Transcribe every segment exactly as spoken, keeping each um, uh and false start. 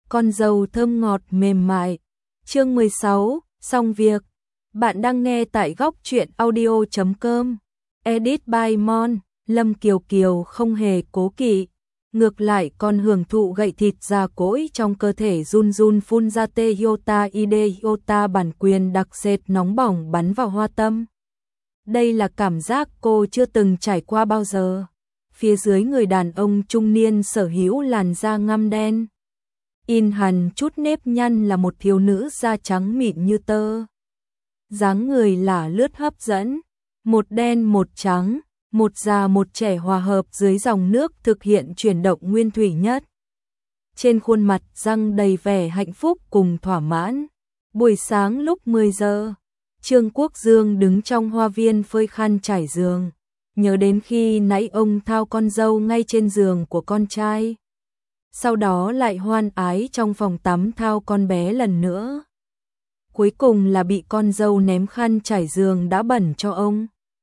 con dâu thơm ngọt mềm mại. Chương mười sáu, xong việc. Bạn đang nghe tại góc truyện audio chấm com. Edit by Mon. Lâm Kiều Kiều không hề cố kỵ, ngược lại còn hưởng thụ gậy thịt già cỗi trong cơ thể run run phun ra tê iota ide iota bản quyền đặc sệt nóng bỏng bắn vào hoa tâm. Đây là cảm giác cô chưa từng trải qua bao giờ. Phía dưới người đàn ông trung niên sở hữu làn da ngăm đen, in hằn chút nếp nhăn là một thiếu nữ da trắng mịn như tơ. Dáng người là lướt hấp dẫn, một đen một trắng, một già một trẻ hòa hợp dưới dòng nước thực hiện chuyển động nguyên thủy nhất. Trên khuôn mặt răng đầy vẻ hạnh phúc cùng thỏa mãn. Buổi sáng lúc mười giờ, Trương Quốc Dương đứng trong hoa viên phơi khăn trải giường, nhớ đến khi nãy ông thao con dâu ngay trên giường của con trai. Sau đó lại hoan ái trong phòng tắm thao con bé lần nữa. Cuối cùng là bị con dâu ném khăn trải giường đã bẩn cho ông,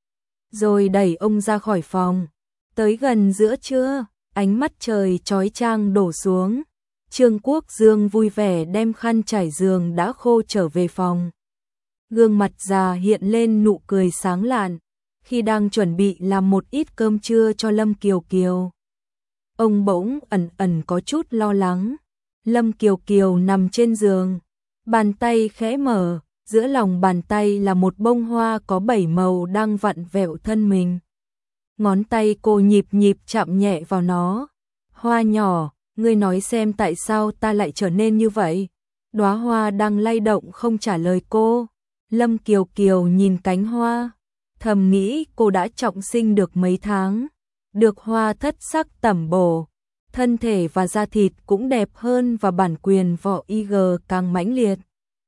rồi đẩy ông ra khỏi phòng. Tới gần giữa trưa, ánh mắt trời chói chang đổ xuống. Trương Quốc Dương vui vẻ đem khăn trải giường đã khô trở về phòng. Gương mặt già hiện lên nụ cười sáng lạn, khi đang chuẩn bị làm một ít cơm trưa cho Lâm Kiều Kiều. Ông bỗng ẩn ẩn có chút lo lắng. Lâm Kiều Kiều nằm trên giường, bàn tay khẽ mở, giữa lòng bàn tay là một bông hoa có bảy màu đang vặn vẹo thân mình. Ngón tay cô nhịp nhịp chạm nhẹ vào nó. Hoa nhỏ, ngươi nói xem tại sao ta lại trở nên như vậy? Đóa hoa đang lay động không trả lời cô. Lâm Kiều Kiều nhìn cánh hoa, thầm nghĩ cô đã trọng sinh được mấy tháng, được hoa thất sắc tẩm bổ, thân thể và da thịt cũng đẹp hơn và bản quyền vỏ i giê càng mãnh liệt.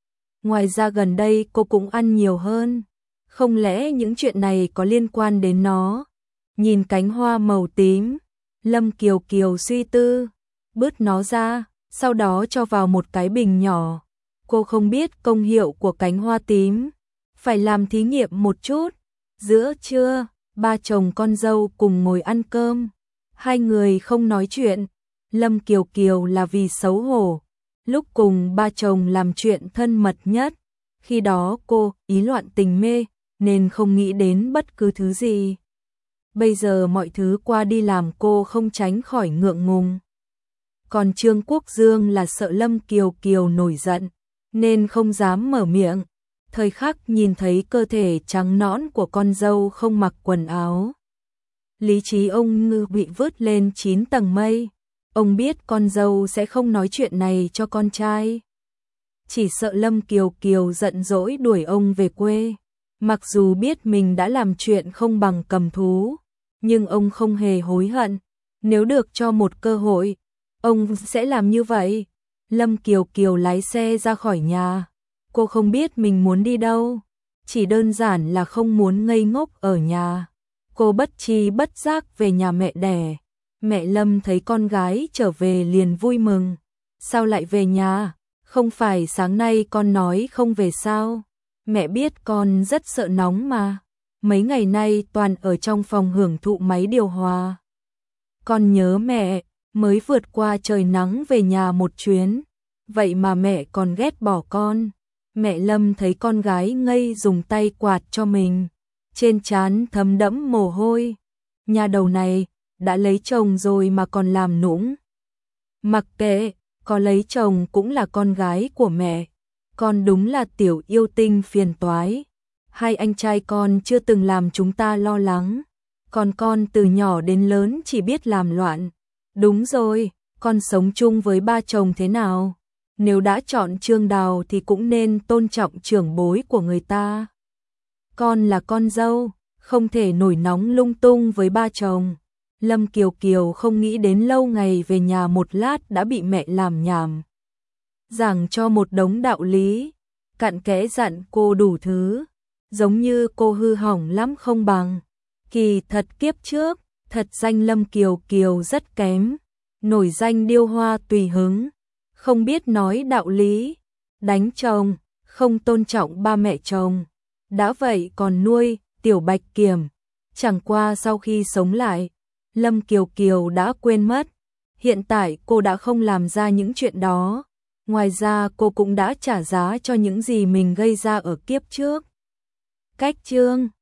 Ngoài ra gần đây cô cũng ăn nhiều hơn, không lẽ những chuyện này có liên quan đến nó? Nhìn cánh hoa màu tím, Lâm Kiều Kiều suy tư, bứt nó ra, sau đó cho vào một cái bình nhỏ. Cô không biết công hiệu của cánh hoa tím, phải làm thí nghiệm một chút. Giữa trưa, ba chồng con dâu cùng ngồi ăn cơm. Hai người không nói chuyện. Lâm Kiều Kiều là vì xấu hổ, lúc cùng ba chồng làm chuyện thân mật nhất. Khi đó cô ý loạn tình mê, nên không nghĩ đến bất cứ thứ gì. Bây giờ mọi thứ qua đi làm cô không tránh khỏi ngượng ngùng. Còn Trương Quốc Dương là sợ Lâm Kiều Kiều nổi giận, nên không dám mở miệng. Thời khắc nhìn thấy cơ thể trắng nõn của con dâu không mặc quần áo, lý trí ông như bị vứt lên chín tầng mây. Ông biết con dâu sẽ không nói chuyện này cho con trai, chỉ sợ Lâm Kiều Kiều giận dỗi đuổi ông về quê. Mặc dù biết mình đã làm chuyện không bằng cầm thú, nhưng ông không hề hối hận. Nếu được cho một cơ hội, ông sẽ làm như vậy. Lâm Kiều Kiều lái xe ra khỏi nhà. Cô không biết mình muốn đi đâu, chỉ đơn giản là không muốn ngây ngốc ở nhà. Cô bất tri bất giác về nhà mẹ đẻ. Mẹ Lâm thấy con gái trở về liền vui mừng. Sao lại về nhà? Không phải sáng nay con nói không về sao? Mẹ biết con rất sợ nóng mà. Mấy ngày nay toàn ở trong phòng hưởng thụ máy điều hòa. Con nhớ mẹ, mới vượt qua trời nắng về nhà một chuyến. Vậy mà mẹ còn ghét bỏ con. Mẹ Lâm thấy con gái ngây dùng tay quạt cho mình, trên trán thấm đẫm mồ hôi. Nhà đầu này, đã lấy chồng rồi mà còn làm nũng. Mặc kệ, có lấy chồng cũng là con gái của mẹ. Con đúng là tiểu yêu tinh phiền toái. Hai anh trai con chưa từng làm chúng ta lo lắng. Còn con từ nhỏ đến lớn chỉ biết làm loạn. Đúng rồi, con sống chung với ba chồng thế nào? Nếu đã chọn Trương Đào thì cũng nên tôn trọng trưởng bối của người ta. Con là con dâu, không thể nổi nóng lung tung với ba chồng. Lâm Kiều Kiều không nghĩ đến lâu ngày về nhà một lát đã bị mẹ làm nhảm, giảng cho một đống đạo lý, cặn kẽ dặn cô đủ thứ, giống như cô hư hỏng lắm không bằng. Kỳ thật kiếp trước, thật danh Lâm Kiều Kiều rất kém, nổi danh điêu hoa tùy hứng, không biết nói đạo lý, đánh chồng, không tôn trọng ba mẹ chồng. Đã vậy còn nuôi tiểu Bạch Kiểm. Chẳng qua sau khi sống lại, Lâm Kiều Kiều đã quên mất, Hiện tại cô đã không làm ra những chuyện đó. Ngoài ra cô cũng đã trả giá cho những gì mình gây ra ở kiếp trước. Cách chương